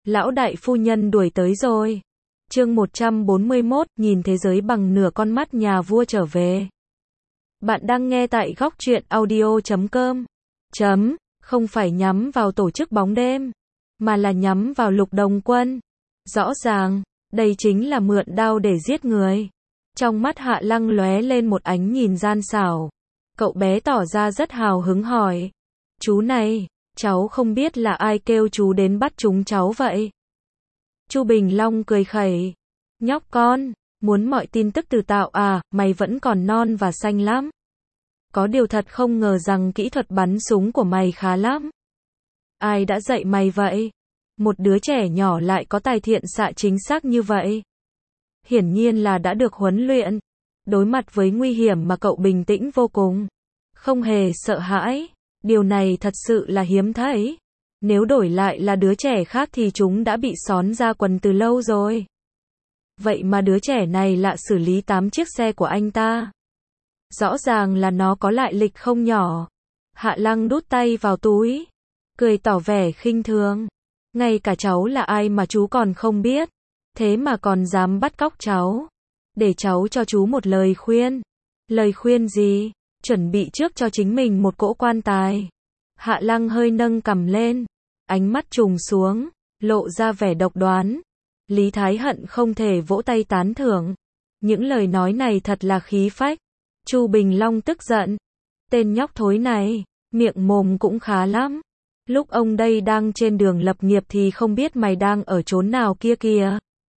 Lão đại phu nhân đuổi tới rồi. Chương 141, nhìn thế giới bằng nửa con mắt nhà vua trở về. Bạn đang nghe tại góc truyện audio.com. Không phải nhắm vào tổ chức bóng đêm, mà là nhắm vào Lục Đồng Quân. Rõ ràng, đây chính là mượn đao để giết người. Trong mắt Hạ Lăng lóe lên một ánh nhìn gian xảo. Cậu bé tỏ ra rất hào hứng hỏi. Chú này, cháu không biết là ai kêu chú đến bắt chúng cháu vậy? Chu Bình Long cười khẩy. Nhóc con, muốn mọi tin tức từ Tạo à, mày vẫn còn non và xanh lắm. Có điều thật không ngờ rằng kỹ thuật bắn súng của mày khá lắm. Ai đã dạy mày vậy? Một đứa trẻ nhỏ lại có tài thiện xạ chính xác như vậy. Hiển nhiên là đã được huấn luyện. Đối mặt với nguy hiểm mà cậu bình tĩnh vô cùng. Không hề sợ hãi. Điều này thật sự là hiếm thấy. Nếu đổi lại là đứa trẻ khác thì chúng đã bị xón ra quần từ lâu rồi. Vậy mà đứa trẻ này lại xử lý 8 chiếc xe của anh ta. Rõ ràng là nó có lại lịch không nhỏ. Hạ Lăng đút tay vào túi, cười tỏ vẻ khinh thường. Ngay cả cháu là ai mà chú còn không biết. Thế mà còn dám bắt cóc cháu. Để cháu cho chú một lời khuyên. Lời khuyên gì? Chuẩn bị trước cho chính mình một cỗ quan tài. Hạ Lăng hơi nâng cằm lên, ánh mắt trùng xuống, lộ ra vẻ độc đoán. Lý Thái Hận không thể vỗ tay tán thưởng. Những lời nói này thật là khí phách. Chu Bình Long tức giận. Tên nhóc thối này, miệng mồm cũng khá lắm. Lúc ông đây đang trên đường lập nghiệp thì không biết mày đang ở chốn nào kia kìa.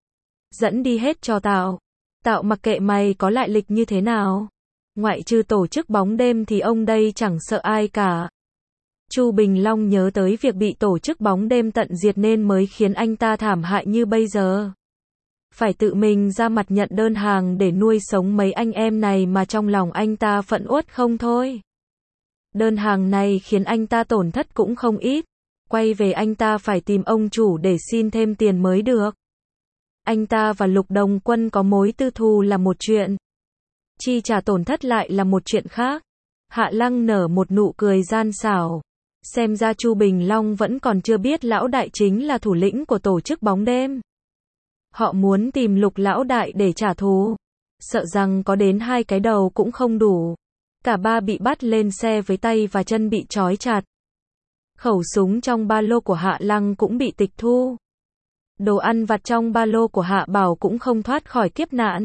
Dẫn đi hết cho Tạo. Tạo mặc kệ mày có lại lịch như thế nào. Ngoại trừ tổ chức bóng đêm thì ông đây chẳng sợ ai cả. Chu Bình Long nhớ tới việc bị tổ chức bóng đêm tận diệt nên mới khiến anh ta thảm hại như bây giờ. Phải tự mình ra mặt nhận đơn hàng để nuôi sống mấy anh em này mà trong lòng anh ta phẫn uất không thôi. Đơn hàng này khiến anh ta tổn thất cũng không ít. Quay về anh ta phải tìm ông chủ để xin thêm tiền mới được. Anh ta và Lục Đồng Quân có mối tư thù là một chuyện. Chi trả tổn thất lại là một chuyện khác. Hạ Lăng nở một nụ cười gian xảo. Xem ra Chu Bình Long vẫn còn chưa biết lão đại chính là thủ lĩnh của tổ chức bóng đêm. Họ muốn tìm Lục lão đại để trả thù. Sợ rằng có đến 2 cái đầu cũng không đủ. Cả ba bị bắt lên xe với tay và chân bị trói chặt. Khẩu súng trong ba lô của Hạ Lăng cũng bị tịch thu. Đồ ăn vặt trong ba lô của Hạ Bảo cũng không thoát khỏi kiếp nạn.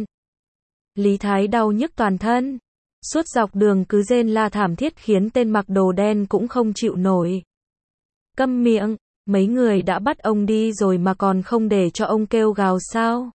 Lý Thái đau nhức toàn thân. Suốt dọc đường cứ rên la thảm thiết khiến tên mặc đồ đen cũng không chịu nổi. Câm miệng, mấy người đã bắt ông đi rồi mà còn không để cho ông kêu gào sao?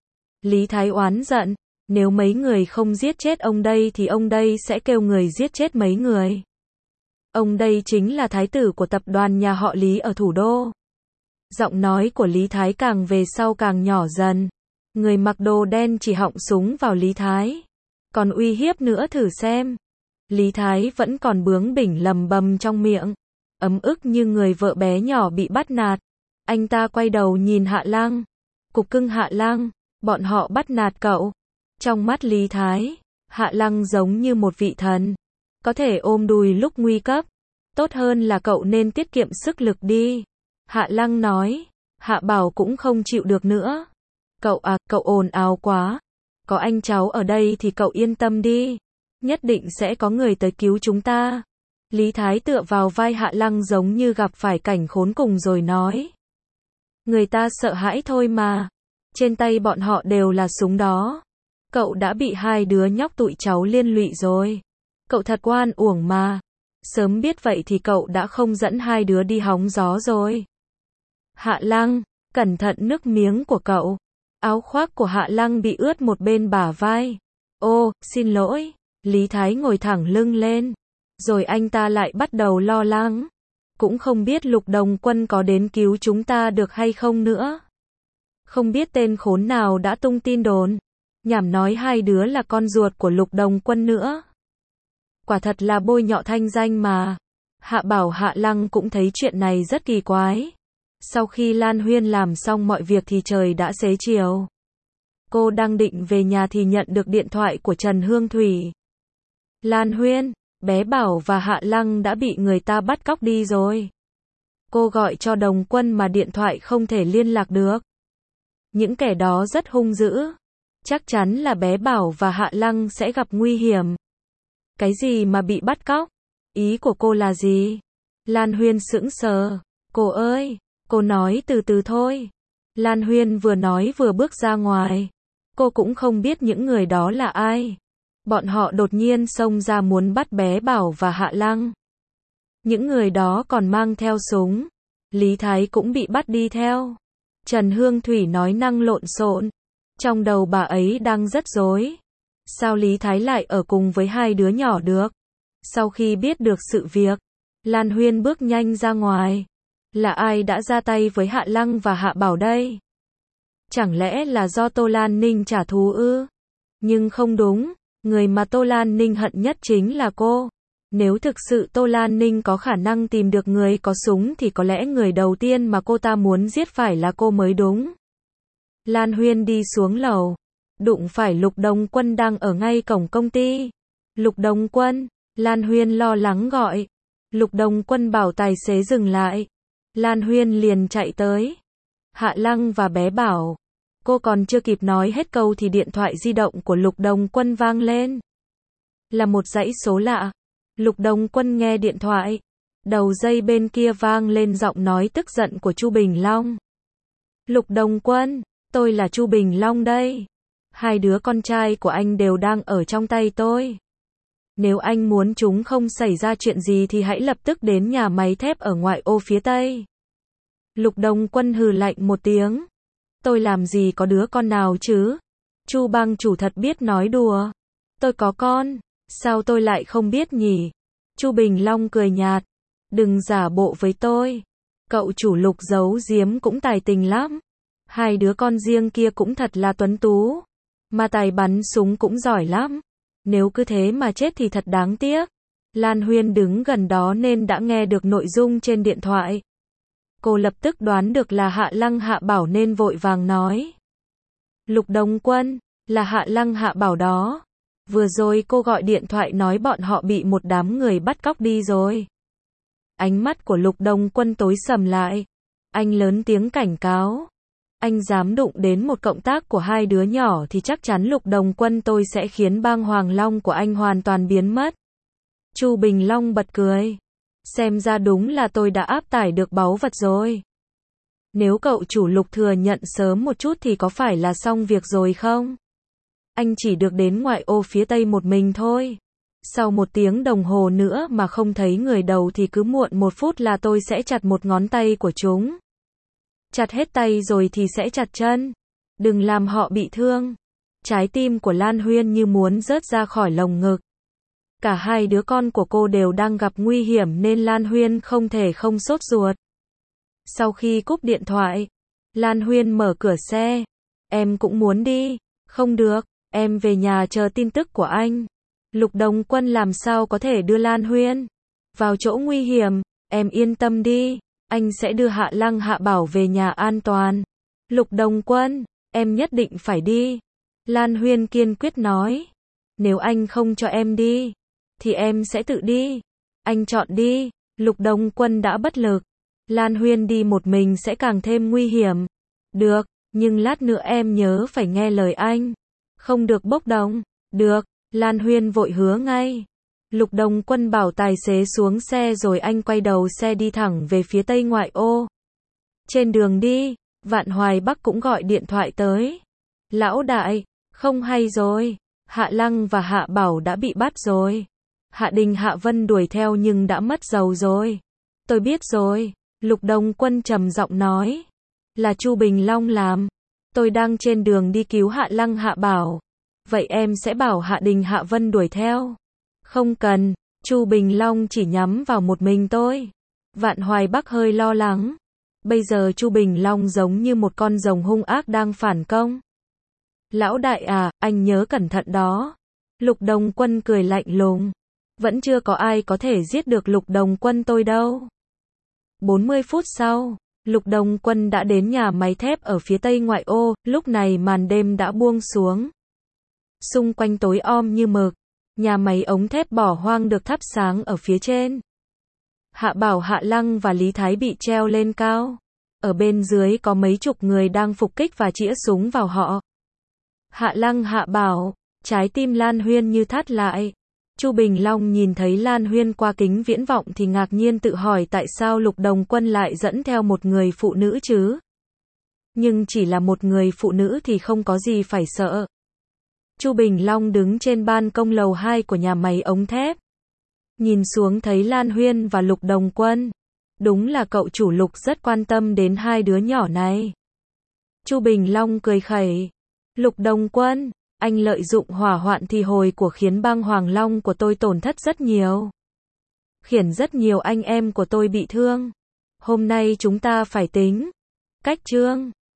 Lý Thái oán giận, nếu mấy người không giết chết ông đây thì ông đây sẽ kêu người giết chết mấy người. Ông đây chính là thái tử của tập đoàn nhà họ Lý ở thủ đô. Giọng nói của Lý Thái càng về sau càng nhỏ dần. Người mặc đồ đen chỉ họng súng vào Lý Thái. Còn uy hiếp nữa thử xem. Lý Thái vẫn còn bướng bỉnh lầm bầm trong miệng. Ấm ức như người vợ bé nhỏ bị bắt nạt. Anh ta quay đầu nhìn Hạ Lăng. Cục cưng Hạ Lăng, bọn họ bắt nạt cậu. Trong mắt Lý Thái, Hạ Lăng giống như một vị thần. Có thể ôm đùi lúc nguy cấp. Tốt hơn là cậu nên tiết kiệm sức lực đi. Hạ Lăng nói. Hạ Bảo cũng không chịu được nữa. Cậu ồn ào quá. Có anh cháu ở đây thì cậu yên tâm đi. Nhất định sẽ có người tới cứu chúng ta. Lý Thái tựa vào vai Hạ Lăng giống như gặp phải cảnh khốn cùng rồi nói. Người ta sợ hãi thôi mà. Trên tay bọn họ đều là súng đó. Cậu đã bị 2 đứa nhóc tụi cháu liên lụy rồi. Cậu thật oan uổng mà. Sớm biết vậy thì cậu đã không dẫn 2 đứa đi hóng gió rồi. Hạ Lăng, cẩn thận nước miếng của cậu. Áo khoác của Hạ Lăng bị ướt một bên bả vai. Ô, xin lỗi. Lý Thái ngồi thẳng lưng lên. Rồi anh ta lại bắt đầu lo lắng. Cũng không biết Lục Đồng Quân có đến cứu chúng ta được hay không nữa. Không biết tên khốn nào đã tung tin đồn. Nhảm nói 2 đứa là con ruột của Lục Đồng Quân nữa. Quả thật là bôi nhọ thanh danh mà. Hạ Bảo Hạ Lăng cũng thấy chuyện này rất kỳ quái. Sau khi Lan Huyên làm xong mọi việc thì trời đã xế chiều. Cô đang định về nhà thì nhận được điện thoại của Trần Hương Thủy. Lan Huyên, bé Bảo và Hạ Lăng đã bị người ta bắt cóc đi rồi. Cô gọi cho Đồng Quân mà điện thoại không thể liên lạc được. Những kẻ đó rất hung dữ. Chắc chắn là bé Bảo và Hạ Lăng sẽ gặp nguy hiểm. Cái gì mà bị bắt cóc? Ý của cô là gì? Lan Huyên sững sờ. Cô ơi, cô nói từ từ thôi. Lan Huyên vừa nói vừa bước ra ngoài. Cô cũng không biết những người đó là ai. Bọn họ đột nhiên xông ra muốn bắt bé Bảo và Hạ Lăng. Những người đó còn mang theo súng. Lý Thái cũng bị bắt đi theo. Trần Hương Thủy nói năng lộn xộn. Trong đầu bà ấy đang rất rối. Sao Lý Thái lại ở cùng với hai đứa nhỏ được? Sau khi biết được sự việc, Lan Huyên bước nhanh ra ngoài. Là ai đã ra tay với Hạ Lăng và Hạ Bảo đây? Chẳng lẽ là do Tô Lan Ninh trả thù ư? Nhưng không đúng, người mà Tô Lan Ninh hận nhất chính là cô. Nếu thực sự Tô Lan Ninh có khả năng tìm được người có súng thì có lẽ người đầu tiên mà cô ta muốn giết phải là cô mới đúng. Lan Huyên đi xuống lầu, đụng phải Lục Đồng Quân đang ở ngay cổng công ty. Lục Đồng Quân, Lan Huyên lo lắng gọi. Lục Đồng Quân bảo tài xế dừng lại. Lan Huyên liền chạy tới. Hạ Lăng và bé Bảo. Cô còn chưa kịp nói hết câu thì điện thoại di động của Lục Đồng Quân vang lên. Là một dãy số lạ. Lục Đồng Quân nghe điện thoại. Đầu dây bên kia vang lên giọng nói tức giận của Chu Bình Long. Lục Đồng Quân, tôi là Chu Bình Long đây. Hai đứa con trai của anh đều đang ở trong tay tôi. Nếu anh muốn chúng không xảy ra chuyện gì thì hãy lập tức đến nhà máy thép ở ngoại ô phía Tây. Lục Đồng Quân hừ lạnh một tiếng. Tôi làm gì có đứa con nào chứ? Chu bang chủ thật biết nói đùa. Tôi có con, sao tôi lại không biết nhỉ? Chu Bình Long cười nhạt. Đừng giả bộ với tôi. Cậu chủ Lục giấu giếm cũng tài tình lắm. Hai đứa con riêng kia cũng thật là tuấn tú. Mà tài bắn súng cũng giỏi lắm. Nếu cứ thế mà chết thì thật đáng tiếc. Lan Huyên đứng gần đó nên đã nghe được nội dung trên điện thoại. Cô lập tức đoán được là Hạ Lăng Hạ Bảo nên vội vàng nói. Lục Đồng Quân, là Hạ Lăng Hạ Bảo đó. Vừa rồi cô gọi điện thoại nói bọn họ bị một đám người bắt cóc đi rồi. Ánh mắt của Lục Đồng Quân tối sầm lại. Anh lớn tiếng cảnh cáo. Anh dám đụng đến một cộng tác của hai đứa nhỏ thì chắc chắn Lục Đồng Quân tôi sẽ khiến bang Hoàng Long của anh hoàn toàn biến mất. Chu Bình Long bật cười. Xem ra đúng là tôi đã áp tải được báu vật rồi. Nếu cậu chủ Lục thừa nhận sớm một chút thì có phải là xong việc rồi không? Anh chỉ được đến ngoại ô phía Tây một mình thôi. Sau 1 tiếng đồng hồ nữa mà không thấy người đầu thì cứ muộn 1 phút là tôi sẽ chặt một ngón tay của chúng. Chặt hết tay rồi thì sẽ chặt chân. Đừng làm họ bị thương. Trái tim của Lan Huyên như muốn rớt ra khỏi lồng ngực. Cả hai đứa con của cô đều đang gặp nguy hiểm nên Lan Huyên không thể không sốt ruột. Sau khi cúp điện thoại, Lan Huyên mở cửa xe. Em cũng muốn đi. Không được, em về nhà chờ tin tức của anh. Lục Đồng Quân làm sao có thể đưa Lan Huyên vào chỗ nguy hiểm. Em yên tâm đi. Anh sẽ đưa Hạ Lăng Hạ Bảo về nhà an toàn. Lục Đồng Quân, em nhất định phải đi. Lan Huyên kiên quyết nói. Nếu anh không cho em đi, thì em sẽ tự đi. Anh chọn đi. Lục Đồng Quân đã bất lực. Lan Huyên đi một mình sẽ càng thêm nguy hiểm. Được, nhưng lát nữa em nhớ phải nghe lời anh. Không được bốc đồng. Được, Lan Huyên vội hứa ngay. Lục Đồng Quân bảo tài xế xuống xe rồi anh quay đầu xe đi thẳng về phía Tây ngoại ô. Trên đường đi, Vạn Hoài Bắc cũng gọi điện thoại tới. Lão đại, không hay rồi. Hạ Lăng và Hạ Bảo đã bị bắt rồi. Hạ Đình Hạ Vân đuổi theo nhưng đã mất dầu rồi. Tôi biết rồi. Lục Đồng Quân trầm giọng nói. Là Chu Bình Long làm. Tôi đang trên đường đi cứu Hạ Lăng Hạ Bảo. Vậy em sẽ bảo Hạ Đình Hạ Vân đuổi theo. Không cần, Chu Bình Long chỉ nhắm vào một mình tôi. Vạn Hoài Bắc hơi lo lắng. Bây giờ Chu Bình Long giống như một con rồng hung ác đang phản công. Lão đại à, anh nhớ cẩn thận đó. Lục Đồng Quân cười lạnh lùng. Vẫn chưa có ai có thể giết được Lục Đồng Quân tôi đâu. 40 phút sau, Lục Đồng Quân đã đến nhà máy thép ở phía Tây ngoại ô, lúc này màn đêm đã buông xuống. Xung quanh tối om như mực. Nhà máy ống thép bỏ hoang được thắp sáng ở phía trên. Hạ Bảo, Hạ Lăng và Lý Thái bị treo lên cao. Ở bên dưới có mấy chục người đang phục kích và chĩa súng vào họ. Hạ Lăng, Hạ Bảo, trái tim Lan Huyên như thắt lại. Chu Bình Long nhìn thấy Lan Huyên qua kính viễn vọng thì ngạc nhiên tự hỏi tại sao Lục Đồng Quân lại dẫn theo một người phụ nữ chứ? Nhưng chỉ là một người phụ nữ thì không có gì phải sợ. Chu Bình Long đứng trên ban công lầu 2 của nhà máy ống thép. Nhìn xuống thấy Lan Huyên và Lục Đồng Quân. Đúng là cậu chủ Lục rất quan tâm đến hai đứa nhỏ này. Chu Bình Long cười khẩy. Lục Đồng Quân, anh lợi dụng hỏa hoạn thì hồi của khiến bang Hoàng Long của tôi tổn thất rất nhiều. Khiến rất nhiều anh em của tôi bị thương. Hôm nay chúng ta phải tính cách Trương